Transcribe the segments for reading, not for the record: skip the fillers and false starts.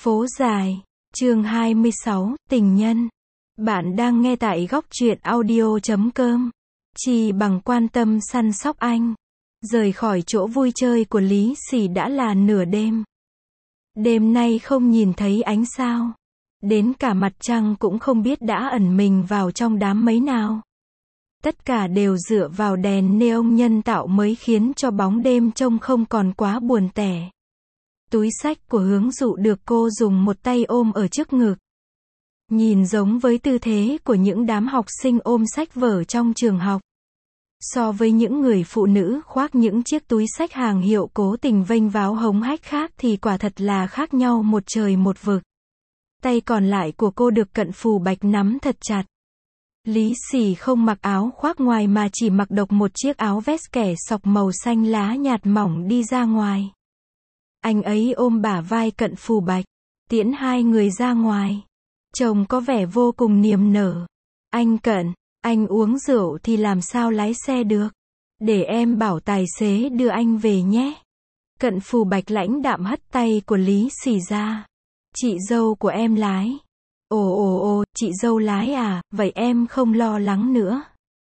Phố dài, chương 26, tình nhân. Bạn đang nghe tại góc truyện audio.com. Chỉ bằng quan tâm săn sóc anh. Rời khỏi chỗ vui chơi của Lý Sỉ đã là nửa đêm. Đêm nay không nhìn thấy ánh sao. Đến cả mặt trăng cũng không biết đã ẩn mình vào trong đám mây nào. Tất cả đều dựa vào đèn neon nhân tạo mới khiến cho bóng đêm trông không còn quá buồn tẻ. Túi xách của Hướng Dụ được cô dùng một tay ôm ở trước ngực. Nhìn giống với tư thế của những đám học sinh ôm sách vở trong trường học. So với những người phụ nữ khoác những chiếc túi xách hàng hiệu cố tình vênh váo hống hách khác thì quả thật là khác nhau một trời một vực. Tay còn lại của cô được Cận Phù Bạch nắm thật chặt. Lý Sỉ không mặc áo khoác ngoài mà chỉ mặc độc một chiếc áo vest kẻ sọc màu xanh lá nhạt mỏng đi ra ngoài. Anh ấy ôm bả vai Cận Phù Bạch, tiễn hai người ra ngoài. Trông có vẻ vô cùng niềm nở. Anh Cận, anh uống rượu thì làm sao lái xe được? Để em bảo tài xế đưa anh về nhé. Cận Phù Bạch lãnh đạm hất tay của Lý Sỉ ra. Chị dâu của em lái. Ồ, chị dâu lái à, vậy em không lo lắng nữa.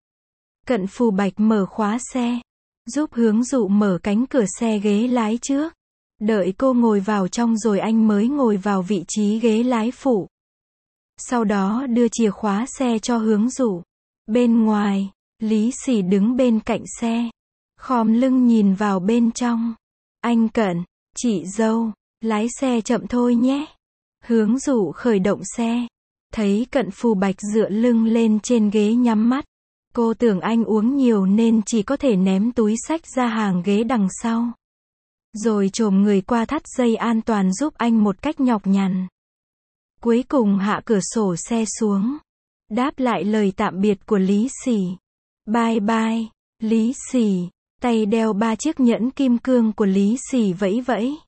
Cận Phù Bạch mở khóa xe, giúp Hướng Dụ mở cánh cửa xe ghế lái trước. Đợi cô ngồi vào trong rồi anh mới ngồi vào vị trí ghế lái phụ. Sau đó đưa chìa khóa xe cho Hướng Dụ. Bên ngoài, Lý Sỉ đứng bên cạnh xe, khom lưng nhìn vào bên trong. Anh Cận, chị dâu, lái xe chậm thôi nhé. Hướng Dụ khởi động xe, thấy Cận Phù Bạch dựa lưng lên trên ghế nhắm mắt. Cô tưởng anh uống nhiều nên chỉ có thể ném túi xách ra hàng ghế đằng sau. Rồi chồm người qua thắt dây an toàn giúp anh một cách nhọc nhằn. Cuối cùng hạ cửa sổ xe xuống, đáp lại lời tạm biệt của Lý Sỉ. Bye bye, Lý Sỉ. Tay đeo 3 chiếc nhẫn kim cương của Lý Sỉ vẫy vẫy.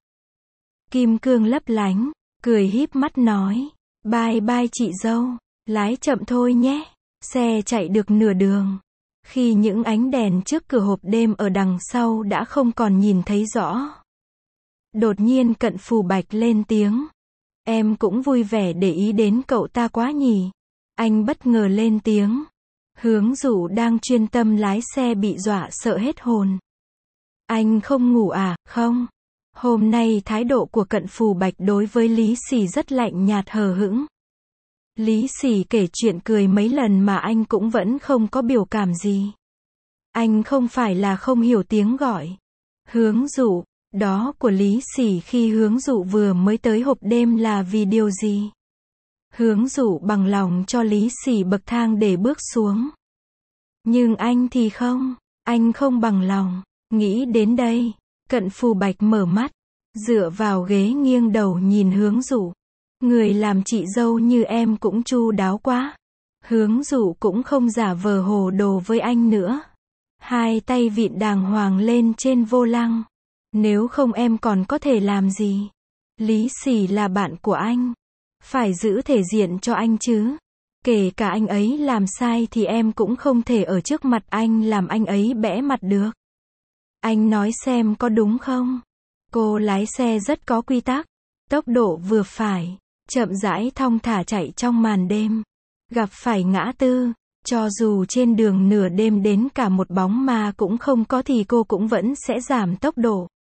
Kim cương lấp lánh, cười híp mắt nói. Bye bye chị dâu, lái chậm thôi nhé. Xe chạy được nửa đường. Khi những ánh đèn trước cửa hộp đêm ở đằng sau đã không còn nhìn thấy rõ. Đột nhiên Cận Phù Bạch lên tiếng. Em cũng vui vẻ để ý đến cậu ta quá nhỉ. Anh bất ngờ lên tiếng. Hướng Dụ đang chuyên tâm lái xe bị dọa sợ hết hồn. Anh không ngủ à, không? Hôm nay thái độ của Cận Phù Bạch đối với Lý Sỉ rất lạnh nhạt hờ hững. Lý Sỉ kể chuyện cười mấy lần mà anh cũng vẫn không có biểu cảm gì. Anh không phải là không hiểu tiếng gọi. Hướng Dụ, đó của Lý Sỉ khi Hướng Dụ vừa mới tới hộp đêm là vì điều gì? Hướng Dụ bằng lòng cho Lý Sỉ bậc thang để bước xuống. Nhưng anh thì không, anh không bằng lòng. Nghĩ đến đây, Cận Phù Bạch mở mắt, dựa vào ghế nghiêng đầu nhìn Hướng Dụ. Người làm chị dâu như em cũng chu đáo quá. Hướng Dụ cũng không giả vờ hồ đồ với anh nữa. Hai tay vịn đàng hoàng lên trên vô lăng. Nếu không em còn có thể làm gì? Lý Sỉ là bạn của anh. Phải giữ thể diện cho anh chứ. Kể cả anh ấy làm sai thì em cũng không thể ở trước mặt anh làm anh ấy bẽ mặt được. Anh nói xem có đúng không? Cô lái xe rất có quy tắc. Tốc độ vừa phải. Chậm rãi thong thả chạy trong màn đêm. Gặp phải ngã tư. Cho dù trên đường nửa đêm đến cả một bóng ma cũng không có thì cô cũng vẫn sẽ giảm tốc độ.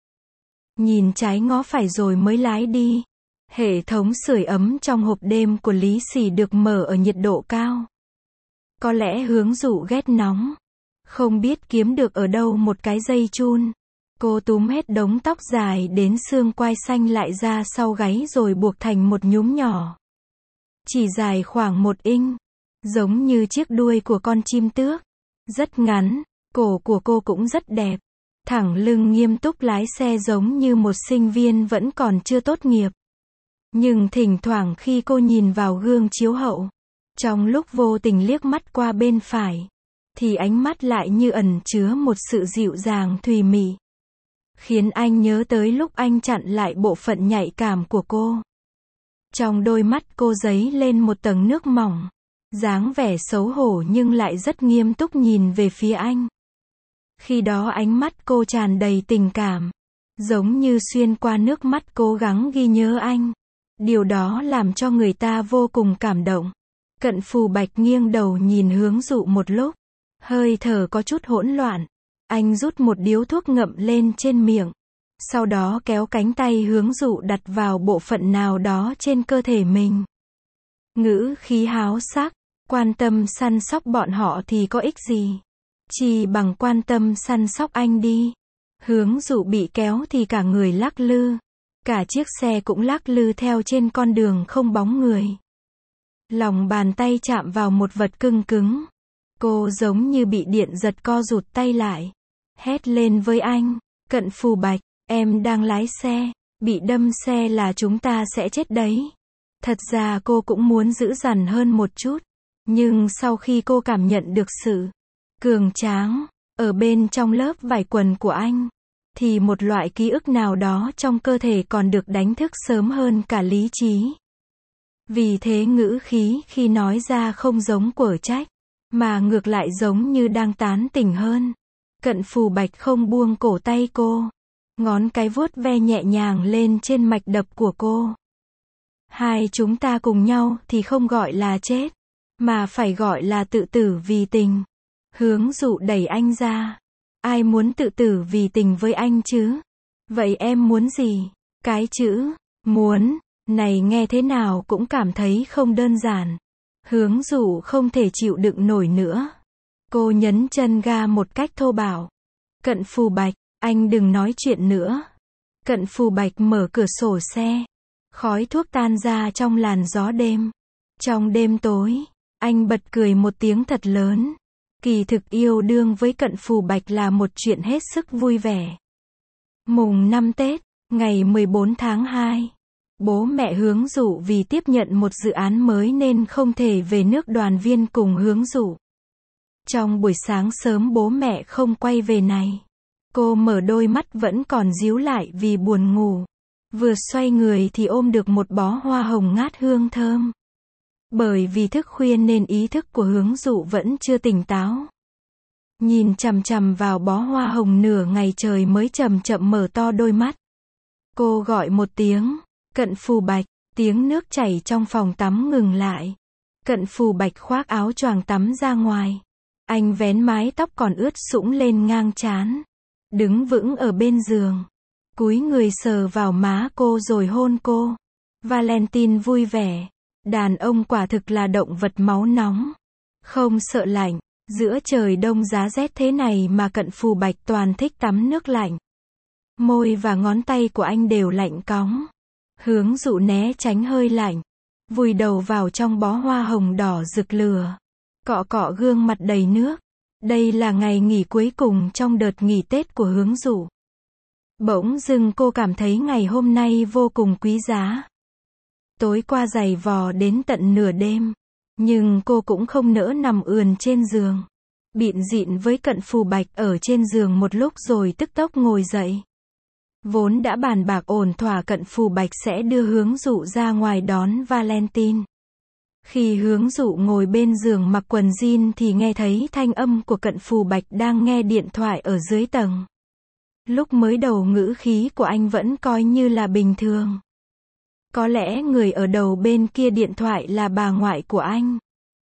Nhìn trái ngó phải rồi mới lái đi. Hệ thống sưởi ấm trong hộp đêm của Lý Sỉ được mở ở nhiệt độ cao. Có lẽ Hướng Dụ ghét nóng. Không biết kiếm được ở đâu một cái dây chun. Cô túm hết đống tóc dài đến xương quai xanh lại ra sau gáy rồi buộc thành một nhúm nhỏ. Chỉ dài khoảng 1 inch. Giống như chiếc đuôi của con chim tước. Rất ngắn. Cổ của cô cũng rất đẹp. Thẳng lưng nghiêm túc lái xe giống như một sinh viên vẫn còn chưa tốt nghiệp. Nhưng thỉnh thoảng khi cô nhìn vào gương chiếu hậu, trong lúc vô tình liếc mắt qua bên phải, thì ánh mắt lại như ẩn chứa một sự dịu dàng thùy mị. Khiến anh nhớ tới lúc anh chặn lại bộ phận nhạy cảm của cô. Trong đôi mắt cô dấy lên một tầng nước mỏng. Dáng vẻ xấu hổ nhưng lại rất nghiêm túc nhìn về phía anh. Khi đó ánh mắt cô tràn đầy tình cảm. Giống như xuyên qua nước mắt cố gắng ghi nhớ anh. Điều đó làm cho người ta vô cùng cảm động. Cận Phù Bạch nghiêng đầu nhìn Hướng Dụ một lúc. Hơi thở có chút hỗn loạn. Anh rút một điếu thuốc ngậm lên trên miệng. Sau đó kéo cánh tay Hướng Dụ đặt vào bộ phận nào đó trên cơ thể mình. Ngữ khí háo sắc, quan tâm săn sóc bọn họ thì có ích gì? Chỉ bằng quan tâm săn sóc anh đi. Hướng Dụ bị kéo thì cả người lắc lư. Cả chiếc xe cũng lắc lư theo trên con đường không bóng người. Lòng bàn tay chạm vào một vật cứng cứng. Cô giống như bị điện giật co rụt tay lại. Hét lên với anh, Cận Phù Bạch, em đang lái xe, bị đâm xe là chúng ta sẽ chết đấy. Thật ra cô cũng muốn giữ dằn hơn một chút. Nhưng sau khi cô cảm nhận được sự cường tráng ở bên trong lớp vải quần của anh, thì một loại ký ức nào đó trong cơ thể còn được đánh thức sớm hơn cả lý trí. Vì thế ngữ khí khi nói ra không giống quở trách, mà ngược lại giống như đang tán tỉnh hơn. Cận Phù Bạch không buông cổ tay cô. Ngón cái vuốt ve nhẹ nhàng lên trên mạch đập của cô. Hai chúng ta cùng nhau thì không gọi là chết, mà phải gọi là tự tử vì tình. Hướng Dụ đẩy anh ra. Ai muốn tự tử vì tình với anh chứ? Vậy em muốn gì? Cái chữ muốn này nghe thế nào cũng cảm thấy không đơn giản. Hướng Dụ không thể chịu đựng nổi nữa. Cô nhấn chân ga một cách thô bạo. Cận Phù Bạch, anh đừng nói chuyện nữa. Cận Phù Bạch mở cửa sổ xe. Khói thuốc tan ra trong làn gió đêm. Trong đêm tối, anh bật cười một tiếng thật lớn. Kỳ thực yêu đương với Cận Phù Bạch là một chuyện hết sức vui vẻ. Mùng 5 Tết, ngày 14 tháng 2. Bố mẹ Hướng Dụ vì tiếp nhận một dự án mới nên không thể về nước đoàn viên cùng Hướng Dụ. Trong buổi sáng sớm bố mẹ không quay về này. Cô mở đôi mắt vẫn còn díu lại vì buồn ngủ. Vừa xoay người thì ôm được một bó hoa hồng ngát hương thơm. Bởi vì thức khuya nên ý thức của Hướng Dụ vẫn chưa tỉnh táo. Nhìn chằm chằm vào bó hoa hồng nửa ngày trời mới chậm chậm mở to đôi mắt. Cô gọi một tiếng, Cận Phù Bạch, tiếng nước chảy trong phòng tắm ngừng lại. Cận Phù Bạch khoác áo choàng tắm ra ngoài. Anh vén mái tóc còn ướt sũng lên ngang trán. Đứng vững ở bên giường. Cúi người sờ vào má cô rồi hôn cô. Valentine vui vẻ. Đàn ông quả thực là động vật máu nóng. Không sợ lạnh. Giữa trời đông giá rét thế này mà Cận Phù Bạch toàn thích tắm nước lạnh. Môi và ngón tay của anh đều lạnh cóng. Hướng Dụ né tránh hơi lạnh. Vùi đầu vào trong bó hoa hồng đỏ rực lửa. Cọ cọ gương mặt đầy nước. Đây là ngày nghỉ cuối cùng trong đợt nghỉ Tết của Hướng Dụ. Bỗng dưng cô cảm thấy ngày hôm nay vô cùng quý giá. Tối qua giày vò đến tận nửa đêm. Nhưng cô cũng không nỡ nằm ườn trên giường. Bịn dịn với Cận Phù Bạch ở trên giường một lúc rồi tức tốc ngồi dậy. Vốn đã bàn bạc ổn thỏa Cận Phù Bạch sẽ đưa Hướng Dụ ra ngoài đón Valentine. Khi Hướng Dụ ngồi bên giường mặc quần jean thì nghe thấy thanh âm của Cận Phù Bạch đang nghe điện thoại ở dưới tầng. Lúc mới đầu ngữ khí của anh vẫn coi như là bình thường. Có lẽ người ở đầu bên kia điện thoại là bà ngoại của anh.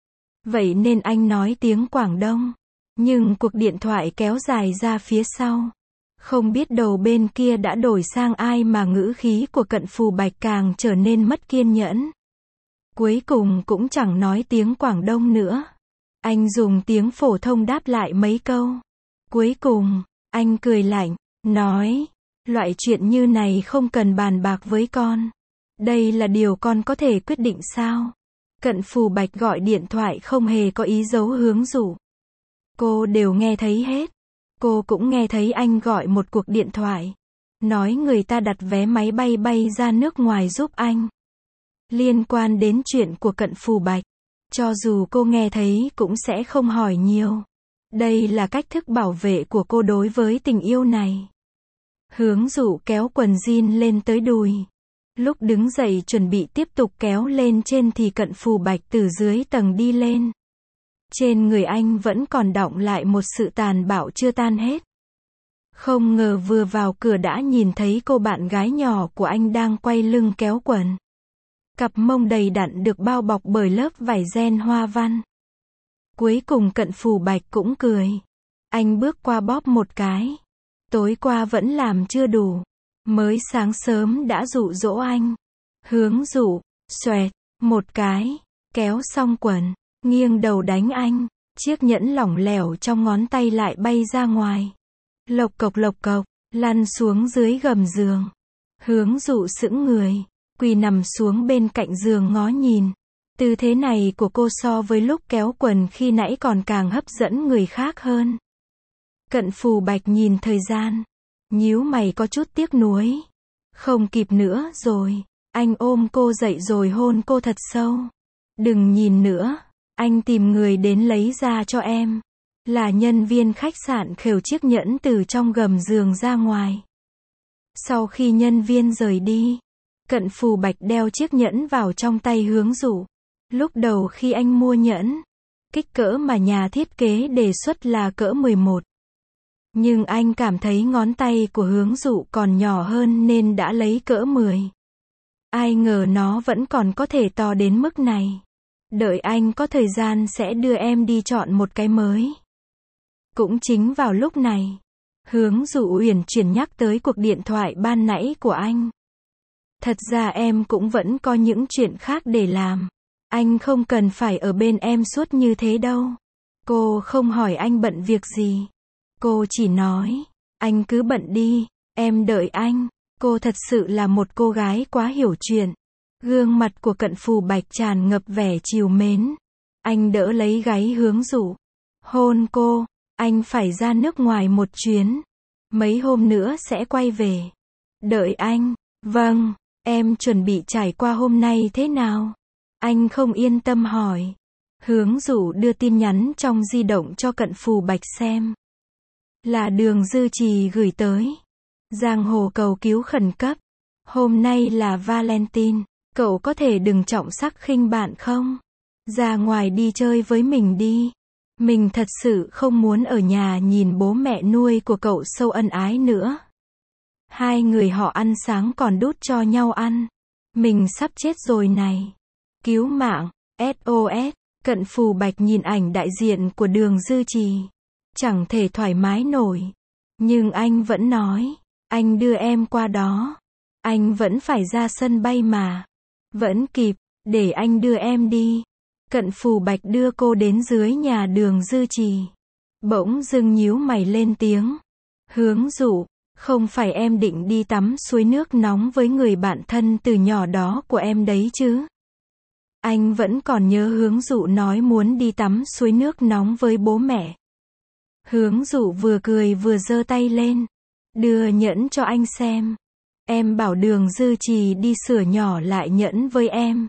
Vậy nên anh nói tiếng Quảng Đông. Nhưng cuộc điện thoại kéo dài ra phía sau. Không biết đầu bên kia đã đổi sang ai mà ngữ khí của Cận Phù Bạch càng trở nên mất kiên nhẫn. Cuối cùng cũng chẳng nói tiếng Quảng Đông nữa. Anh dùng tiếng phổ thông đáp lại mấy câu. Cuối cùng, anh cười lạnh, nói, loại chuyện như này không cần bàn bạc với con. Đây là điều con có thể quyết định sao? Cận Phù Bạch gọi điện thoại không hề có ý giấu Hướng Dụ. Cô đều nghe thấy hết. Cô cũng nghe thấy anh gọi một cuộc điện thoại. Nói người ta đặt vé máy bay bay ra nước ngoài giúp anh. Liên quan đến chuyện của Cận Phù Bạch. Cho dù cô nghe thấy cũng sẽ không hỏi nhiều. Đây là cách thức bảo vệ của cô đối với tình yêu này. Hướng Dụ kéo quần jean lên tới đùi. Lúc đứng dậy chuẩn bị tiếp tục kéo lên trên thì Cận Phù Bạch từ dưới tầng đi lên. Trên người anh vẫn còn đọng lại một sự tàn bạo chưa tan hết. Không ngờ vừa vào cửa đã nhìn thấy cô bạn gái nhỏ của anh đang quay lưng kéo quần. Cặp mông đầy đặn được bao bọc bởi lớp vải ren hoa văn. Cuối cùng Cận Phù Bạch cũng cười. Anh bước qua bóp một cái. Tối qua vẫn làm chưa đủ. Mới sáng sớm đã dụ dỗ anh. Hướng Dụ, xoẹt, một cái, kéo xong quần, nghiêng đầu đánh anh. Chiếc nhẫn lỏng lẻo trong ngón tay lại bay ra ngoài. Lộc cộc, lăn xuống dưới gầm giường. Hướng Dụ sững người, quỳ nằm xuống bên cạnh giường ngó nhìn. Tư thế này của cô so với lúc kéo quần khi nãy còn càng hấp dẫn người khác hơn. Cận Phù Bạch nhìn thời gian, nhíu mày có chút tiếc nuối. Không kịp nữa rồi. Anh ôm cô dậy rồi hôn cô thật sâu. Đừng nhìn nữa, anh tìm người đến lấy ra cho em. Là nhân viên khách sạn khều chiếc nhẫn từ trong gầm giường ra ngoài. Sau khi nhân viên rời đi, Cận Phù Bạch đeo chiếc nhẫn vào trong tay Hướng Dụ. Lúc đầu khi anh mua nhẫn, kích cỡ mà nhà thiết kế đề xuất là cỡ 11. Nhưng anh cảm thấy ngón tay của Hướng Dụ còn nhỏ hơn nên đã lấy cỡ 10. Ai ngờ nó vẫn còn có thể to đến mức này. Đợi anh có thời gian sẽ đưa em đi chọn một cái mới. Cũng chính vào lúc này, Hướng Dụ uyển chuyển nhắc tới cuộc điện thoại ban nãy của anh. Thật ra em cũng vẫn có những chuyện khác để làm. Anh không cần phải ở bên em suốt như thế đâu. Cô không hỏi anh bận việc gì. Cô chỉ nói, anh cứ bận đi, em đợi anh. Cô thật sự là một cô gái quá hiểu chuyện. Gương mặt của Cận Phù Bạch tràn ngập vẻ trìu mến. Anh đỡ lấy gáy Hướng Dụ. Hôn cô, anh phải ra nước ngoài một chuyến. Mấy hôm nữa sẽ quay về. Đợi anh. Vâng, em chuẩn bị trải qua hôm nay thế nào? Anh không yên tâm hỏi. Hướng Dụ đưa tin nhắn trong di động cho Cận Phù Bạch xem. Là Đường Dư Trì gửi tới. Giang hồ cầu cứu khẩn cấp. Hôm nay là Valentine. Cậu có thể đừng trọng sắc khinh bạn không? Ra ngoài đi chơi với mình đi. Mình thật sự không muốn ở nhà nhìn bố mẹ nuôi của cậu sâu ân ái nữa. Hai người họ ăn sáng còn đút cho nhau ăn. Mình sắp chết rồi này. Cứu mạng. SOS. Cận Phù Bạch nhìn ảnh đại diện của Đường Dư Trì. Chẳng thể thoải mái nổi. Nhưng anh vẫn nói. Anh đưa em qua đó. Anh vẫn phải ra sân bay mà. Vẫn kịp. Để anh đưa em đi. Cận Phù Bạch đưa cô đến dưới nhà Đường Dư Trì. Bỗng dưng nhíu mày lên tiếng. Hướng Dụ, không phải em định đi tắm suối nước nóng với người bạn thân từ nhỏ đó của em đấy chứ? Anh vẫn còn nhớ Hướng Dụ nói muốn đi tắm suối nước nóng với bố mẹ. Hướng Dụ vừa cười vừa giơ tay lên. Đưa nhẫn cho anh xem. Em bảo Đường Dư Trì đi sửa nhỏ lại nhẫn với em.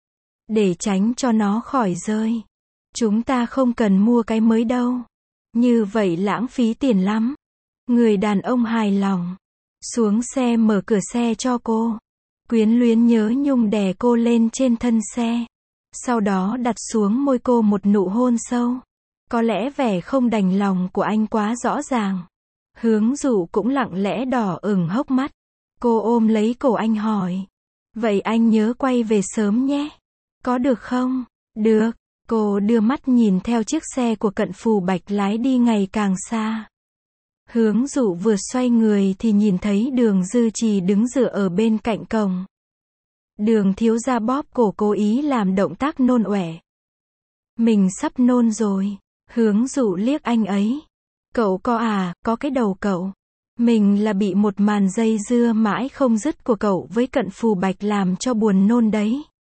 Để tránh cho nó khỏi rơi. Chúng ta không cần mua cái mới đâu. Như vậy lãng phí tiền lắm. Người đàn ông hài lòng. Xuống xe mở cửa xe cho cô. Quyến luyến nhớ nhung đè cô lên trên thân xe. Sau đó đặt xuống môi cô một nụ hôn sâu. Có lẽ vẻ không đành lòng của anh quá rõ ràng. Hướng Dụ cũng lặng lẽ đỏ ửng hốc mắt. Cô ôm lấy cổ anh hỏi. Vậy anh nhớ quay về sớm nhé. Có được không? Được. Cô đưa mắt nhìn theo chiếc xe của Cận Phù Bạch lái đi ngày càng xa. Hướng Dụ vừa xoay người thì nhìn thấy Đường Dư Trì đứng dựa ở bên cạnh cổng. Đường thiếu gia bóp cổ cố ý làm động tác nôn ọe. Mình sắp nôn rồi. Hướng Dụ liếc anh ấy. Cậu có cái đầu cậu. Mình là bị một màn dây dưa mãi không dứt của cậu với Cận Phù Bạch làm cho buồn nôn đấy.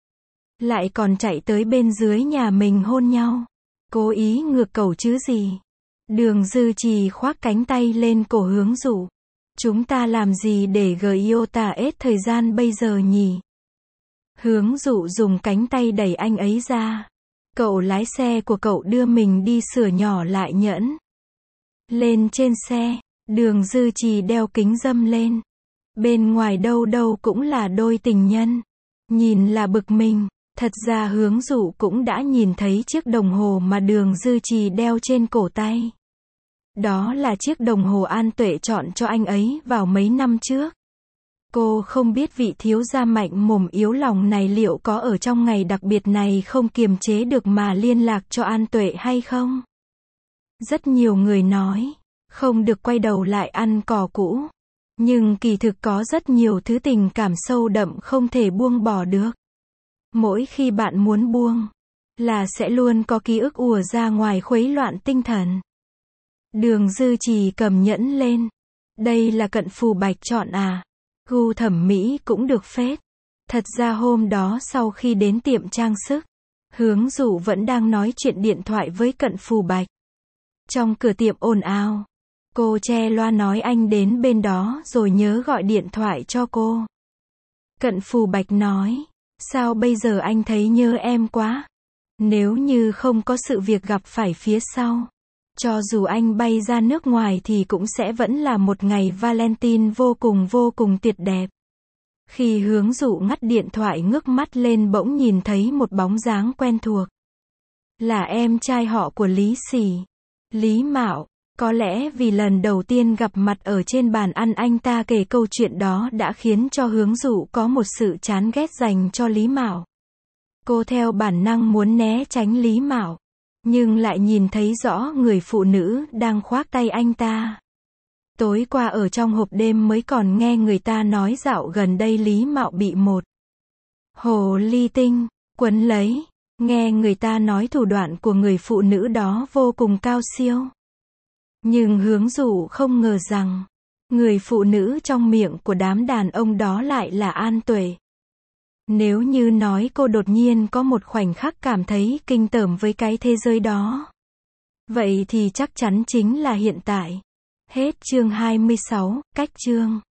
Lại còn chạy tới bên dưới nhà mình hôn nhau. Cố ý ngược cậu chứ gì. Đường Dư Trì khoác cánh tay lên cổ Hướng Dụ. Chúng ta làm gì để Giota hết thời gian bây giờ nhỉ? Hướng Dụ dùng cánh tay đẩy anh ấy ra. Cậu lái xe của cậu đưa mình đi sửa nhỏ lại nhẫn. Lên trên xe, Đường Dư Trì đeo kính râm lên. Bên ngoài đâu đâu cũng là đôi tình nhân. Nhìn là bực mình. Thật ra Hướng Dụ cũng đã nhìn thấy chiếc đồng hồ mà Đường Dư Trì đeo trên cổ tay. Đó là chiếc đồng hồ An Tuệ chọn cho anh ấy vào mấy năm trước. Cô không biết vị thiếu gia mạnh mồm yếu lòng này liệu có ở trong ngày đặc biệt này không kiềm chế được mà liên lạc cho An Tuệ hay không? Rất nhiều người nói, không được quay đầu lại ăn cỏ cũ. Nhưng kỳ thực có rất nhiều thứ tình cảm sâu đậm không thể buông bỏ được. Mỗi khi bạn muốn buông, là sẽ luôn có ký ức ùa ra ngoài khuấy loạn tinh thần. Đường Dư Trì cầm nhẫn lên. Đây là Cận Phù Bạch chọn à? Gu thẩm mỹ cũng được phết. Thật ra hôm đó sau khi đến tiệm trang sức, Hướng Dụ vẫn đang nói chuyện điện thoại với Cận Phù Bạch. Trong cửa tiệm ồn ào. Cô che loa nói anh đến bên đó rồi nhớ gọi điện thoại cho cô. Cận Phù Bạch nói, sao bây giờ anh thấy nhớ em quá? Nếu như không có sự việc gặp phải phía sau, cho dù anh bay ra nước ngoài thì cũng sẽ vẫn là một ngày Valentine vô cùng tuyệt đẹp. Khi Hướng Dụ ngắt điện thoại ngước mắt lên bỗng nhìn thấy một bóng dáng quen thuộc. Là em trai họ của Lý Sỉ, Lý Mạo. Có lẽ vì lần đầu tiên gặp mặt ở trên bàn ăn anh ta kể câu chuyện đó đã khiến cho Hướng Dụ có một sự chán ghét dành cho Lý Mạo. Cô theo bản năng muốn né tránh Lý Mạo, nhưng lại nhìn thấy rõ người phụ nữ đang khoác tay anh ta. Tối qua ở trong hộp đêm mới còn nghe người ta nói dạo gần đây Lý Mạo bị một hồ ly tinh quấn lấy. Nghe người ta nói thủ đoạn của người phụ nữ đó vô cùng cao siêu. Nhưng Hướng Dụ không ngờ rằng, người phụ nữ trong miệng của đám đàn ông đó lại là An Tuệ. Nếu như nói cô đột nhiên có một khoảnh khắc cảm thấy kinh tởm với cái thế giới đó, vậy thì chắc chắn chính là hiện tại. Hết chương 26, cách chương.